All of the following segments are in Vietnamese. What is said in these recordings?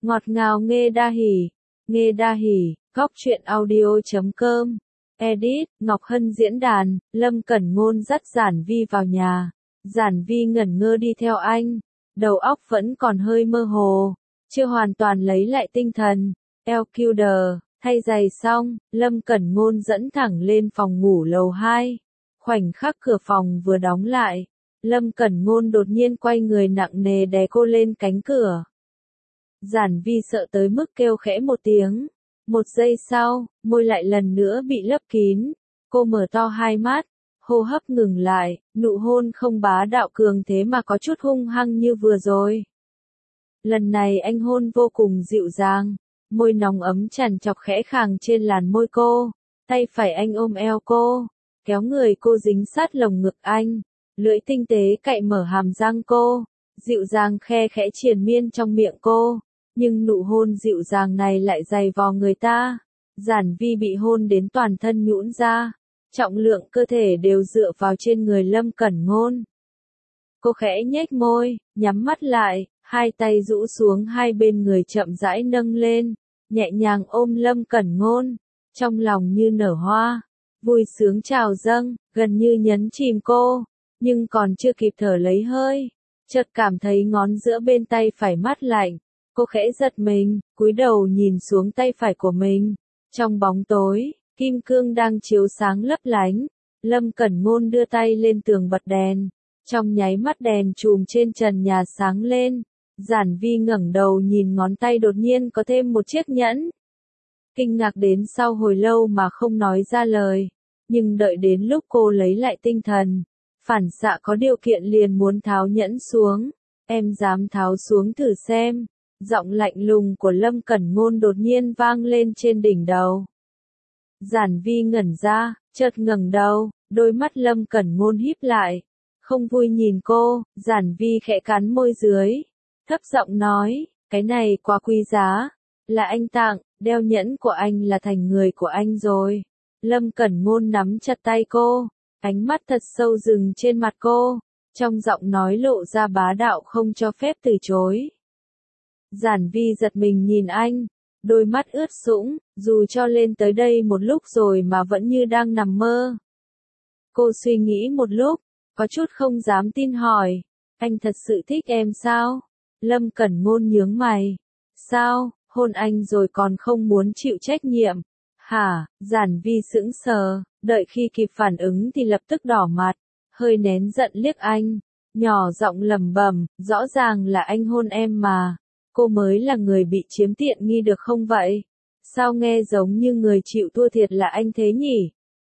Ngọt ngào nghe đa hỉ, góc truyện audio.com. Edit, Ngọc Hân diễn đàn, Lâm Cẩn Ngôn dắt Giản Vi vào nhà. Giản Vi ngẩn ngơ đi theo anh, đầu óc vẫn còn hơi mơ hồ, chưa hoàn toàn lấy lại tinh thần. LQD, thay giày xong, Lâm Cẩn Ngôn dẫn thẳng lên phòng ngủ lầu 2. Khoảnh khắc cửa phòng vừa đóng lại, Lâm Cẩn Ngôn đột nhiên quay người nặng nề đè cô lên cánh cửa. Giản Vi sợ tới mức kêu khẽ một tiếng. Một giây sau, môi lại lần nữa bị lấp kín. Cô mở to hai mắt, hô hấp ngừng lại, nụ hôn không bá đạo cường thế mà có chút hung hăng như vừa rồi. Lần này anh hôn vô cùng dịu dàng, môi nóng ấm tràn trọc khẽ khàng trên làn môi cô, tay phải anh ôm eo cô, kéo người cô dính sát lồng ngực anh, lưỡi tinh tế cạy mở hàm răng cô, dịu dàng khe khẽ triền miên trong miệng cô. Nhưng nụ hôn dịu dàng này lại dày vò người ta. Giản Vi bị hôn đến toàn thân nhũn ra, trọng lượng cơ thể đều dựa vào trên người Lâm Cẩn Ngôn. Cô khẽ nhếch môi, nhắm mắt lại, hai tay rũ xuống hai bên người chậm rãi nâng lên, nhẹ nhàng ôm Lâm Cẩn Ngôn, trong lòng như nở hoa, vui sướng trào dâng, gần như nhấn chìm cô, nhưng còn chưa kịp thở lấy hơi, chợt cảm thấy ngón giữa bên tay phải mát lạnh. Cô khẽ giật mình, cúi đầu nhìn xuống tay phải của mình. Trong bóng tối, kim cương đang chiếu sáng lấp lánh. Lâm Cẩn Ngôn đưa tay lên tường bật đèn. Trong nháy mắt đèn chùm trên trần nhà sáng lên. Giản Vi ngẩng đầu nhìn ngón tay đột nhiên có thêm một chiếc nhẫn. Kinh ngạc đến sau hồi lâu mà không nói ra lời. Nhưng đợi đến lúc cô lấy lại tinh thần, phản xạ có điều kiện liền muốn tháo nhẫn xuống. Em dám tháo xuống thử xem. Giọng lạnh lùng của Lâm Cẩn Ngôn đột nhiên vang lên trên đỉnh đầu. Giản Vi ngẩn ra, chợt ngẩng đầu, đôi mắt Lâm Cẩn Ngôn híp lại. Không vui nhìn cô, Giản Vi khẽ cắn môi dưới. Thấp giọng nói, cái này quá quý giá. Là anh tặng, đeo nhẫn của anh là thành người của anh rồi. Lâm Cẩn Ngôn nắm chặt tay cô, ánh mắt thật sâu dừng trên mặt cô. Trong giọng nói lộ ra bá đạo không cho phép từ chối. Giản Vi giật mình nhìn anh, đôi mắt ướt sũng, dù cho lên tới đây một lúc rồi mà vẫn như đang nằm mơ. Cô suy nghĩ một lúc, có chút không dám tin hỏi, anh thật sự thích em sao? Lâm Cẩn Ngôn nhướng mày, sao, hôn anh rồi còn không muốn chịu trách nhiệm? Hả? Giản Vi sững sờ, đợi khi kịp phản ứng thì lập tức đỏ mặt, hơi nén giận liếc anh, nhỏ giọng lẩm bẩm, rõ ràng là anh hôn em mà. Cô mới là người bị chiếm tiện nghi được không vậy? Sao nghe giống như người chịu thua thiệt là anh thế nhỉ?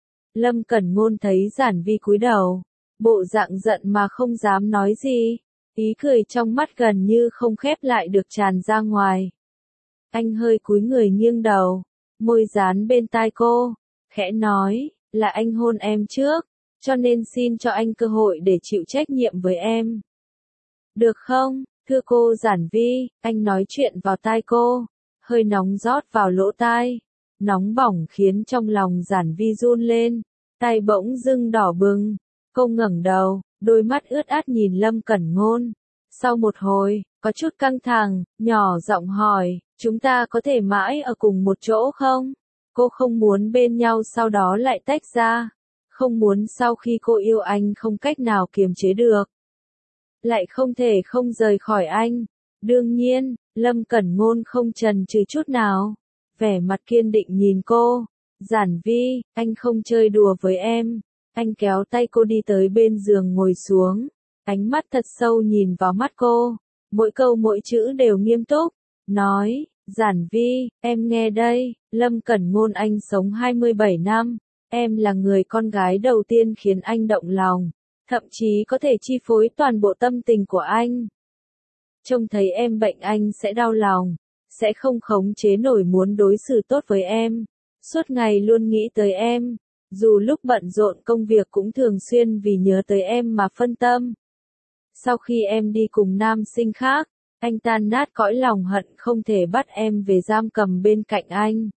Lâm Cẩn Ngôn thấy Giản Vi cúi đầu, bộ dạng giận mà không dám nói gì, ý cười trong mắt gần như không khép lại được tràn ra ngoài. Anh hơi cúi người nghiêng đầu, môi dán bên tai cô, khẽ nói, là anh hôn em trước, cho nên xin cho anh cơ hội để chịu trách nhiệm với em. Được không? Thưa cô Giản Vi, anh nói chuyện vào tai cô, hơi nóng rót vào lỗ tai, nóng bỏng khiến trong lòng Giản Vi run lên, tay bỗng dưng đỏ bừng, cô ngẩng đầu, đôi mắt ướt át nhìn Lâm Cẩn Ngôn. Sau một hồi, có chút căng thẳng, nhỏ giọng hỏi, chúng ta có thể mãi ở cùng một chỗ không? Cô không muốn bên nhau sau đó lại tách ra, không muốn sau khi cô yêu anh không cách nào kiềm chế được. Lại không thể không rời khỏi anh. Đương nhiên, Lâm Cẩn Ngôn không chần chừ chút nào. Vẻ mặt kiên định nhìn cô. Giản Vi, anh không chơi đùa với em. Anh kéo tay cô đi tới bên giường ngồi xuống. Ánh mắt thật sâu nhìn vào mắt cô. Mỗi câu mỗi chữ đều nghiêm túc. Nói, Giản Vi, em nghe đây, Lâm Cẩn Ngôn anh sống 27 năm. Em là người con gái đầu tiên khiến anh động lòng. Thậm chí có thể chi phối toàn bộ tâm tình của anh. Trông thấy em bệnh anh sẽ đau lòng, sẽ không khống chế nổi muốn đối xử tốt với em. Suốt ngày luôn nghĩ tới em, dù lúc bận rộn công việc cũng thường xuyên vì nhớ tới em mà phân tâm. Sau khi em đi cùng nam sinh khác, anh tan nát cõi lòng hận không thể bắt em về giam cầm bên cạnh anh.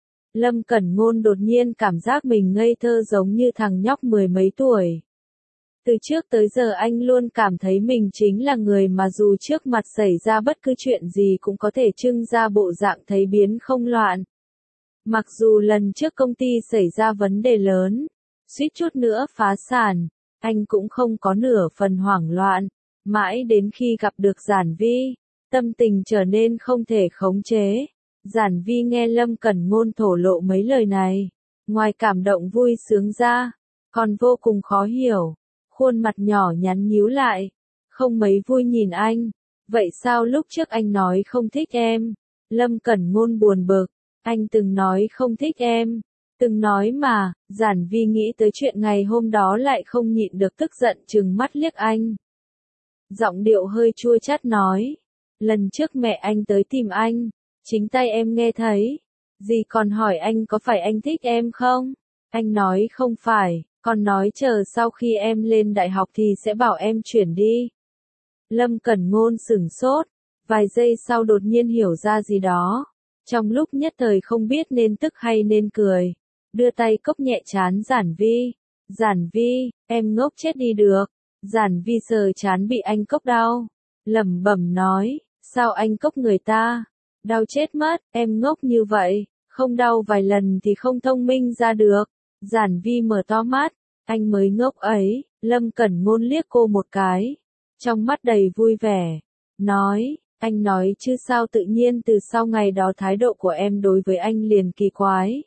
Lâm Cẩn Ngôn đột nhiên cảm giác mình ngây thơ giống như thằng nhóc mười mấy tuổi. Từ trước tới giờ anh luôn cảm thấy mình chính là người mà dù trước mặt xảy ra bất cứ chuyện gì cũng có thể trưng ra bộ dạng thấy biến không loạn. Mặc dù lần trước công ty xảy ra vấn đề lớn, suýt chút nữa phá sản, anh cũng không có nửa phần hoảng loạn. Mãi đến khi gặp được Giản Vi, tâm tình trở nên không thể khống chế. Giản Vi nghe Lâm Cẩn Ngôn thổ lộ mấy lời này, ngoài cảm động vui sướng ra, còn vô cùng khó hiểu. Khuôn mặt nhỏ nhắn nhíu lại, không mấy vui nhìn anh. Vậy sao lúc trước anh nói không thích em? Lâm Cẩn Ngôn buồn bực, anh từng nói không thích em. Từng nói mà. Giản Vi nghĩ tới chuyện ngày hôm đó lại không nhịn được tức giận trừng mắt liếc anh. Giọng điệu hơi chua chát nói, lần trước mẹ anh tới tìm anh, chính tay em nghe thấy. Dì còn hỏi anh có phải anh thích em không? Anh nói không phải, còn nói chờ sau khi em lên đại học thì sẽ bảo em chuyển đi. Lâm Cẩn Ngôn sửng sốt, vài giây sau đột nhiên hiểu ra gì đó. Trong lúc nhất thời không biết nên tức hay nên cười, đưa tay cốc nhẹ trán Giản Vi. Giản Vi, em ngốc chết đi được. Giản Vi sờ trán bị anh cốc đau, lẩm bẩm nói, sao anh cốc người ta? Đau chết mất, em ngốc như vậy, không đau vài lần thì không thông minh ra được. Giản Vi mở to mắt, anh mới ngốc ấy. Lâm Cẩn Ngôn liếc cô một cái, trong mắt đầy vui vẻ, nói, anh nói chứ sao tự nhiên từ sau ngày đó thái độ của em đối với anh liền kỳ quái.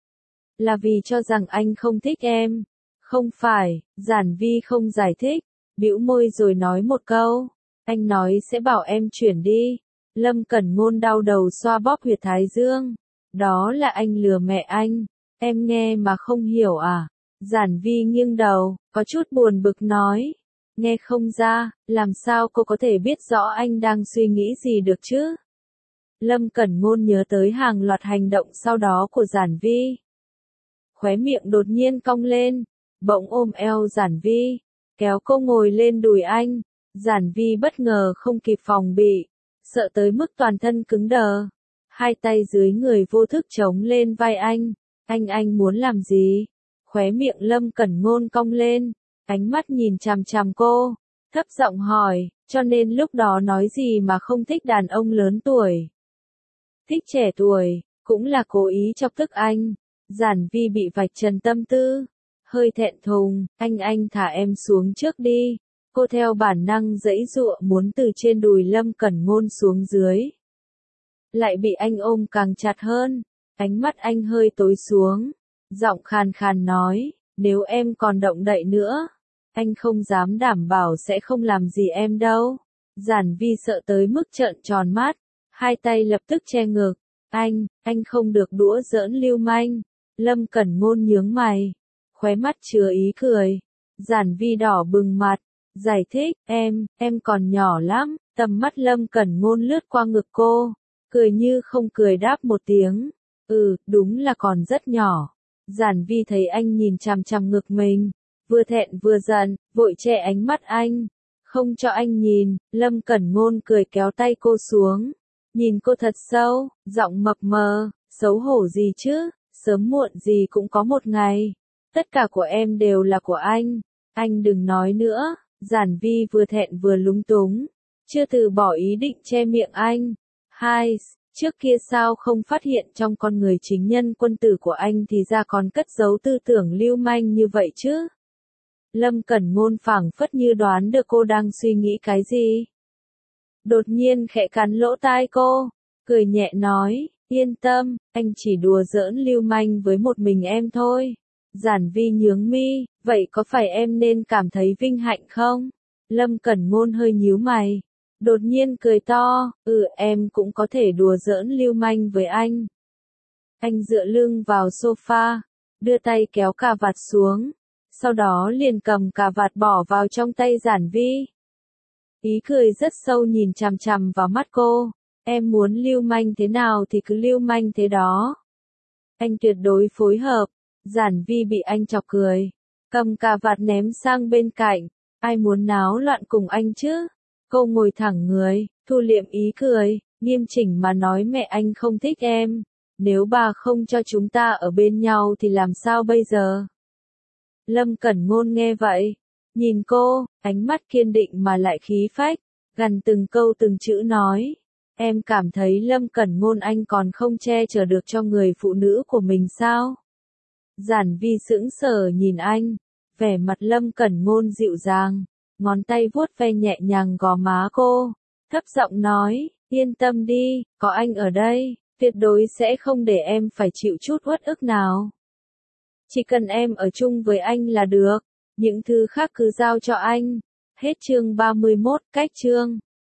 Là vì cho rằng anh không thích em. Không phải. Giản Vi không giải thích, bĩu môi rồi nói một câu, anh nói sẽ bảo em chuyển đi. Lâm Cẩn Ngôn đau đầu xoa bóp huyệt thái dương, đó là anh lừa mẹ anh, em nghe mà không hiểu à? Giản Vi nghiêng đầu, có chút buồn bực nói, nghe không ra, làm sao cô có thể biết rõ anh đang suy nghĩ gì được chứ? Lâm Cẩn Ngôn nhớ tới hàng loạt hành động sau đó của Giản Vi. Khóe miệng đột nhiên cong lên, bỗng ôm eo Giản Vi, kéo cô ngồi lên đùi anh. Giản Vi bất ngờ không kịp phòng bị, sợ tới mức toàn thân cứng đờ. Hai tay dưới người vô thức chống lên vai anh. Anh muốn làm gì? Khóe miệng Lâm Cẩn Ngôn cong lên, ánh mắt nhìn chằm chằm cô, thấp giọng hỏi, cho nên lúc đó nói gì mà không thích đàn ông lớn tuổi? Thích trẻ tuổi, cũng là cố ý chọc tức anh. Giản Vi bị vạch trần tâm tư, hơi thẹn thùng, anh thả em xuống trước đi. Cô theo bản năng giãy giụa muốn từ trên đùi Lâm Cẩn Ngôn xuống dưới. Lại bị anh ôm càng chặt hơn, ánh mắt anh hơi tối xuống, giọng khàn khàn nói, nếu em còn động đậy nữa, anh không dám đảm bảo sẽ không làm gì em đâu. Giản Vi sợ tới mức trợn tròn mắt, hai tay lập tức che ngực, anh không được đùa giỡn lưu manh. Lâm Cẩn Ngôn nhướng mày, khóe mắt chứa ý cười. Giản Vi đỏ bừng mặt, giải thích, em còn nhỏ lắm. Tầm mắt Lâm Cẩn Ngôn lướt qua ngực cô, cười như không cười đáp một tiếng, đúng là còn rất nhỏ. Giản Vi thấy anh nhìn chằm chằm ngực mình, vừa thẹn vừa giận, vội che ánh mắt anh, không cho anh nhìn. Lâm Cẩn Ngôn cười kéo tay cô xuống, nhìn cô thật sâu, giọng mập mờ, xấu hổ gì chứ, sớm muộn gì cũng có một ngày, tất cả của em đều là của anh đừng nói nữa. Giản Vi vừa thẹn vừa lúng túng, chưa từ bỏ ý định che miệng anh. Trước kia sao không phát hiện trong con người chính nhân quân tử của anh thì ra còn cất giấu tư tưởng lưu manh như vậy chứ? Lâm Cẩn Ngôn phảng phất như đoán được cô đang suy nghĩ cái gì. Đột nhiên khẽ cắn lỗ tai cô, cười nhẹ nói, yên tâm, anh chỉ đùa giỡn lưu manh với một mình em thôi. Giản Vi nhướng mi, vậy có phải em nên cảm thấy vinh hạnh không? Lâm Cẩn Ngôn hơi nhíu mày, đột nhiên cười to, em cũng có thể đùa giỡn lưu manh với anh. Anh dựa lưng vào sofa, đưa tay kéo cà vạt xuống, sau đó liền cầm cà vạt bỏ vào trong tay Giản Vi. Ý cười rất sâu nhìn chằm chằm vào mắt cô, em muốn lưu manh thế nào thì cứ lưu manh thế đó. Anh tuyệt đối phối hợp. Giản Vi bị anh chọc cười, cầm cà vạt ném sang bên cạnh, ai muốn náo loạn cùng anh chứ? Cô ngồi thẳng người, thu liệm ý cười, nghiêm chỉnh mà nói mẹ anh không thích em, nếu bà không cho chúng ta ở bên nhau thì làm sao bây giờ? Lâm Cẩn Ngôn nghe vậy, Nhìn cô, ánh mắt kiên định mà lại khí phách, gằn từng câu từng chữ nói. Em cảm thấy Lâm Cẩn Ngôn anh còn không che chở được cho người phụ nữ của mình sao? Giản Vi sững sờ nhìn anh, vẻ mặt Lâm Cẩn Ngôn dịu dàng, ngón tay vuốt ve nhẹ nhàng gò má cô, thấp giọng nói, yên tâm đi, có anh ở đây, tuyệt đối sẽ không để em phải chịu chút uất ức nào. Chỉ cần em ở chung với anh là được, những thứ khác cứ giao cho anh. Hết chương 31, cách chương.